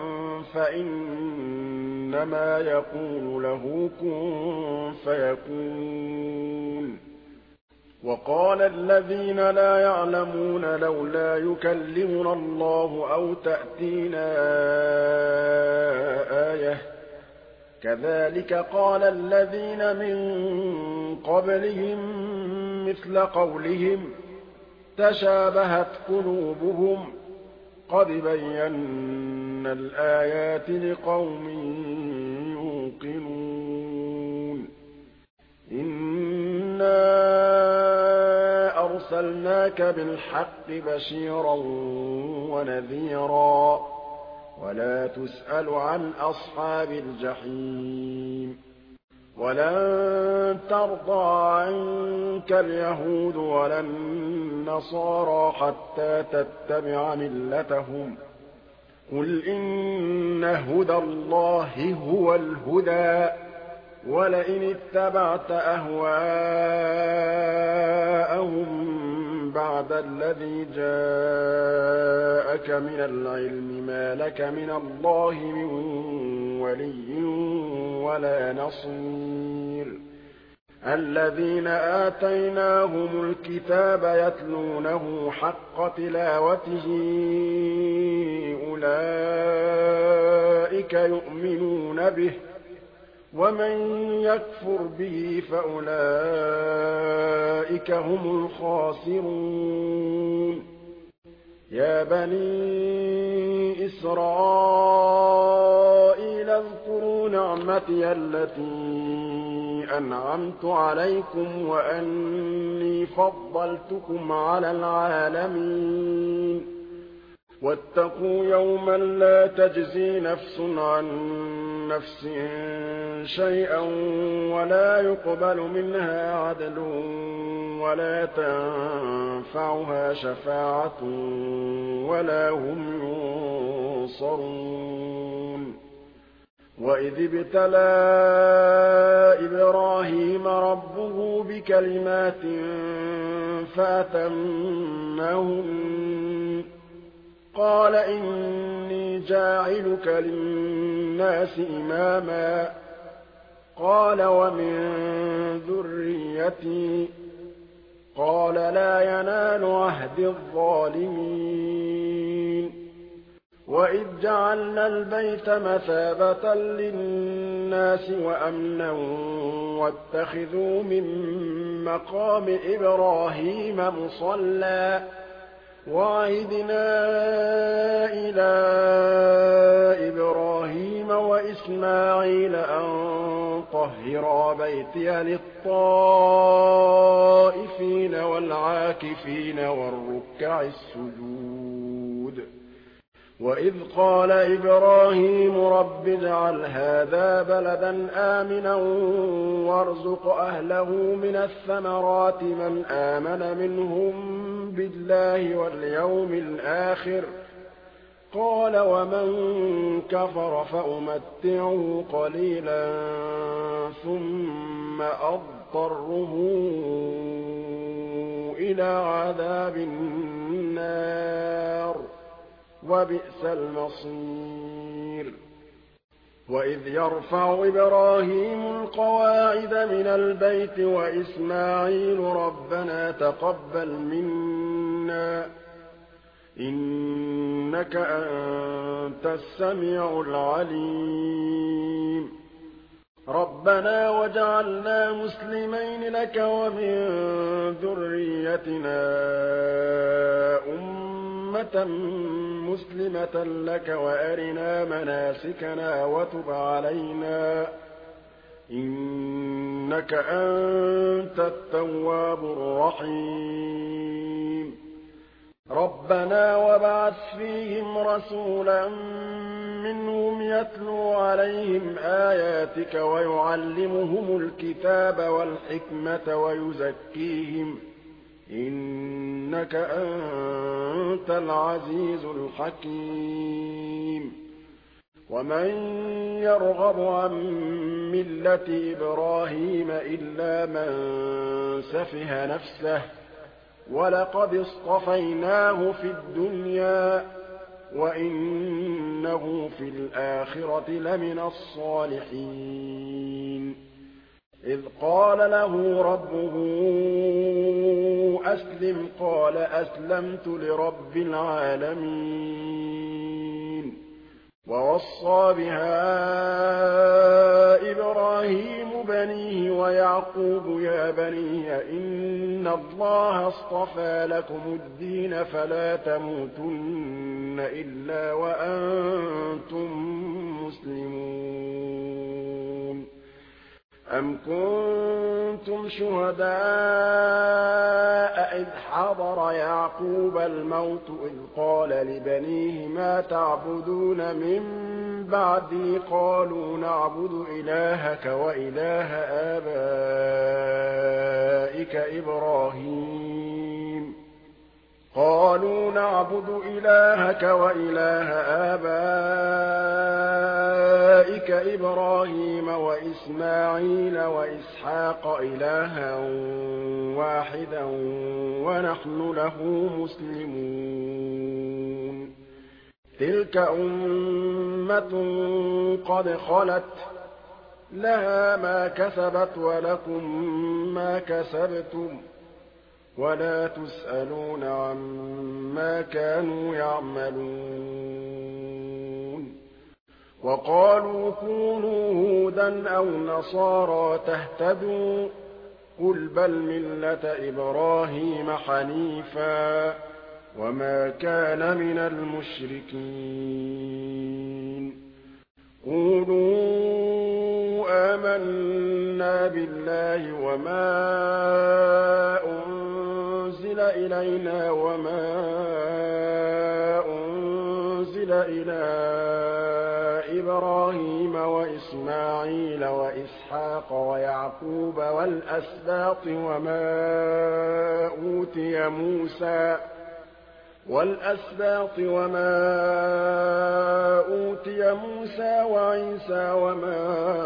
[SPEAKER 1] فَإِنَّمَا يَقُولُ لَهُ كُن فَيَكُونُ وَقَالَ الَّذِينَ لَا يَعْلَمُونَ لَوْلَا يُكَلِّمُنَا اللَّهُ أَوْ تَأْتِينَا آيَةٌ ۗ كَذَٰلِكَ قَالَ الَّذِينَ مِن قَبْلِهِم مِّثْلَ قَوْلِهِمْ تَشَابَهَتْ قُلُوبُهُمْ ۗ قَدْ بَيَّنَّا الْآيَاتِ لِقَوْمٍ يُوقِنُونَ إِنَّا أَرْسَلْنَاكَ بِالْحَقِّ بَشِيرًا وَنَذِيرًا ۖ وَلَا تُسْأَلُ عَنْ أَصْحَابِ الْجَحِيمِ وَلَن تَرْضَىٰ عَنكَ الْيَهُودُ وَلَا النَّصَارَىٰ حَتَّىٰ تَتَّبِعَ مِلَّتَهُمْ ۗ قُلْ إِنَّ هُدَى اللَّهِ هُوَ الْهُدَىٰ ۗ وَلَئِنِ اتَّبَعْتَ أَهْوَاءَهُم بَعْدَ الَّذِي جَاءَكَ مِنَ الْعِلْمِ مَا لَكَ مِنَ اللَّهِ مِن وَلِيٍّ وَلَا نَصِيرٍ الَّذِينَ آتَيْنَاهُمُ الْكِتَابَ يَتْلُونَهُ حَقَّ تِلَاوَتِهِ أُولَٰئِكَ يُؤْمِنُونَ بِهِ ۗ وَمَن يَكْفُرْ بِهِ فَأُولَٰئِكَ هُمُ الْخَاسِرُونَ يَا بَنِي إِسْرَائِيلَ اذْكُرُوا نِعْمَتِيَ الَّتِي أَنْعَمْتُ عَلَيْكُمْ وَأَنِّي فَضَّلْتُكُمْ عَلَى الْعَالَمِينَ وَاتَّقُوا يَوْمًا لَّا تَجْزِي نَفْسٌ عَن نَّفْسٍ شَيْئًا وَلَا يُقْبَلُ مِنْهَا عَدْلٌ وَلَا تَنفَعُهَا شَفَاعَةٌ وَلَا هُمْ يُنصَرُونَ وَإِذِ ابْتَلَىٰ إِبْرَاهِيمَ رَبُّهُ بِكَلِمَاتٍ فَأَتَمَّهُنَّ قَالَ إِنِّي جَاعِلُكَ لِلنَّاسِ إِمَامًا قَالَ وَمِن ذُرِّيَّتِي قَالَ لَا يَنَالُ عَهْدِي الظَّالِمِينَ وَإِذْ جَعَلْنَا الْبَيْتَ مَثَابَةً لِّلنَّاسِ وَأَمْنًا وَاتَّخِذُوا مِن مَّقَامِ إِبْرَاهِيمَ مُصَلًّى وَعَهِدْنَا إِلَىٰ إِبْرَاهِيمَ وَإِسْمَاعِيلَ أَن طَهِّرَا بَيْتِيَ لِلطَّائِفِينَ وَالْعَاكِفِينَ وَالرُّكَّعِ السُّجُودِ وَإِذْ قَالَ إِبْرَاهِيمُ رَبِّ اجْعَلْ هَٰذَا بَلَدًا آمِنًا وَارْزُقْ أَهْلَهُ مِنَ الثَّمَرَاتِ مَنْ آمَنَ مِنْهُم بِاللَّهِ وَالْيَوْمِ الْآخِرِ ۖ قَالَ وَمَن كَفَرَ فَأُمَتِّعُهُ قَلِيلًا ثُمَّ أَضْطَرُّهُ إِلَىٰ عَذَابِ النَّارِ ۖ وَبِئْسَ الْمَصِيرُ وَإِذْ يَرْفَعُ إِبْرَاهِيمُ الْقَوَاعِدَ مِنَ الْبَيْتِ وَإِسْمَاعِيلُ رَبَّنَا تَقَبَّلْ مِنَّا إِنَّكَ أَنتَ السَّمِيعُ الْعَلِيمُ رَبَّنَا وَاجْعَلْنَا مُسْلِمَيْنِ لَكَ وَمِن ذُرِّيَّتِنَا أُمَّةً مُّسْلِمَةً لَّكَ وَأَرِنَا مَنَاسِكَنَا وَتُبْ عَلَيْنَا إِنَّكَ أَنتَ التَّوَّابُ الرَّحِيمُ رَبَّنَا وَابْعَثْ فِيهِمْ رَسُولًا مِّنْهُمْ يَتْلُو عَلَيْهِمْ آيَاتِكَ وَيُعَلِّمُهُمُ الْكِتَابَ وَالْحِكْمَةَ وَيُزَكِّيهِمْ ۚ إِنَّكَ أَنتَ الْعَزِيزُ الْحَكِيمُ وَمَن يَرْغَبُ عَن مِّلَّةِ إِبْرَاهِيمَ إِلَّا مَن سَفِهَ نَفْسَهُ ۚ وَلَقَدِ اصْطَفَيْنَاهُ فِي الدُّنْيَا ۖ وَإِنَّهُ فِي الْآخِرَةِ لَمِنَ الصَّالِحِينَ إِذْ قَالَ لَهُ رَبُّهُ أَسْلِمْ قَالَ أَسْلَمْتُ لِرَبِّ الْعَالَمِينَ وَوَصَّىٰ بِهَا إِبْرَاهِيمُ بَنِيهِ وَيَعْقُوبُ يَا بَنِيَّ إِنَّ اللَّهَ اصْطَفَىٰ لَكُمُ الدِّينَ فَلَا تَمُوتُنَّ إِلَّا وَأَنتُم مُّسْلِمُونَ أَمْ كُنتُمْ شُهَدَاءَ إِذْ حَضَرَ يَعْقُوبَ الْمَوْتُ إِذْ قَالَ لِبَنِيهِ مَا تَعْبُدُونَ مِن بَعْدِي قَالُوا نَعْبُدُ إِلَٰهَكَ وَإِلَٰهَ آبَائِكَ إِبْرَاهِيمَ وَإِسْمَاعِيلَ وَإِسْحَاقَ إِلَٰهًا وَاحِدًا وَنَحْنُ لَهُ مُسْلِمُونَ تِلْكَ أُمَّةٌ قَدْ خَلَتْ ۖ لَهَا مَا كَسَبَتْ وَلَكُم مَّا كَسَبْتُمْ ۖ وَلَا تُسْأَلُونَ عَمَّا كَانُوا يَعْمَلُونَ وَقَالُوا كُونُوا هُودًا أَوْ نَصَارَىٰ تَهْتَدُوا ۗ قُلْ بَلْ مِلَّةَ إِبْرَاهِيمَ حَنِيفًا وَمَا كَانَ مِنَ الْمُشْرِكِينَ قُولُوا آمَنَّا بِاللَّهِ وَمَا أُنزِلَ إِلَيْنَا وَمَا أُنزِلَ إِلَىٰ إِبْرَاهِيمَ وَإِسْمَاعِيلَ وَإِسْحَاقَ وَيَعْقُوبَ وَالْأَسْبَاطِ وَمَا أُوتِيَ مُوسَىٰ وَعِيسَىٰ وَمَا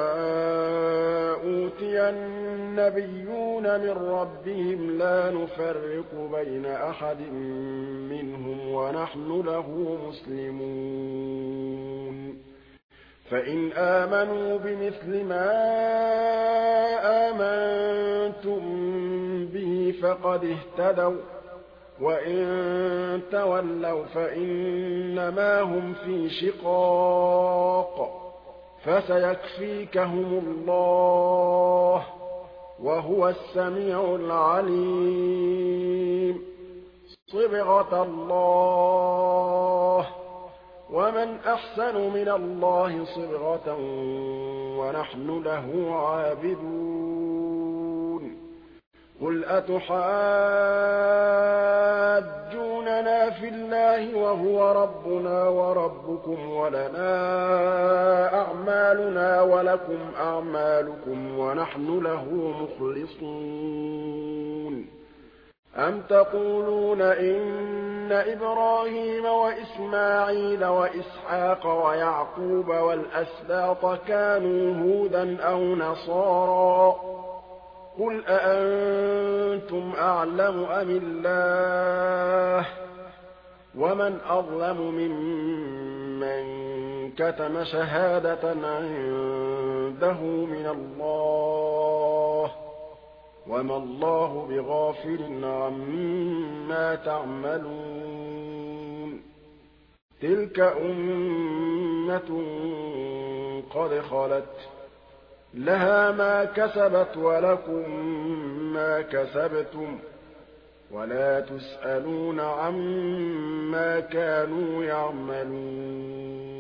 [SPEAKER 1] أُوتِيَ النَّبِيُّونَ مِن رَّبِّهِمْ لَا نُفَرِّقُ بَيْنَ أَحَدٍ مِّنْهُمْ وَنَحْنُ لَهُ مُسْلِمُونَ فَإِنْ آمَنُوا بِمِثْلِ مَا آمَنتُم بِهِ فَقَدِ اهْتَدَوا ۖ وَّإِن تَوَلَّوْا فَإِنَّمَا هُمْ فِي شِقَاقٍ ۖ فَسَيَكْفِيكَهُمُ اللَّهُ ۚ وَهُوَ السَّمِيعُ الْعَلِيمُ صِبْغَةَ اللَّهِ ۖ وَمَنْ أَحْسَنُ مِنَ اللَّهِ صِبْغَةً ۖ وَنَحْنُ لَهُ عَابِدُونَ قُلْ أَتُحَاجُّونَنَا فِي اللَّهِ وَهُوَ رَبُّنَا وَرَبُّكُمْ وَلَنَا أَعْمَالُنَا وَلَكُمْ أَعْمَالُكُمْ وَنَحْنُ لَهُ مُخْلِصُونَ أَمْ تَقُولُونَ إِنَّ إِبْرَاهِيمَ وَإِسْمَاعِيلَ وَإِسْحَاقَ وَيَعْقُوبَ وَالْأَسْبَاطَ كَانُوا هُودًا أَوْ نَصَارَىٰ ۗ قُلْ أَأَنتُمْ أَعْلَمُ أَمِ اللَّهُ ۗ وَمَنْ أَظْلَمُ مِمَّن كَتَمَ شَهَادَةً عِندَهُ مِنَ اللَّهِ ۗ وَمَا اللَّهُ بِغَافِلٍ عَمَّا تَعْمَلُونَ تِلْكَ أُمَّةٌ قَدْ خَلَتْ ۖ لَهَا مَا كَسَبَتْ وَلَكُم مَّا كَسَبْتُمْ ۖ وَلَا تُسْأَلُونَ عَمَّا كَانُوا يَعْمَلُونَ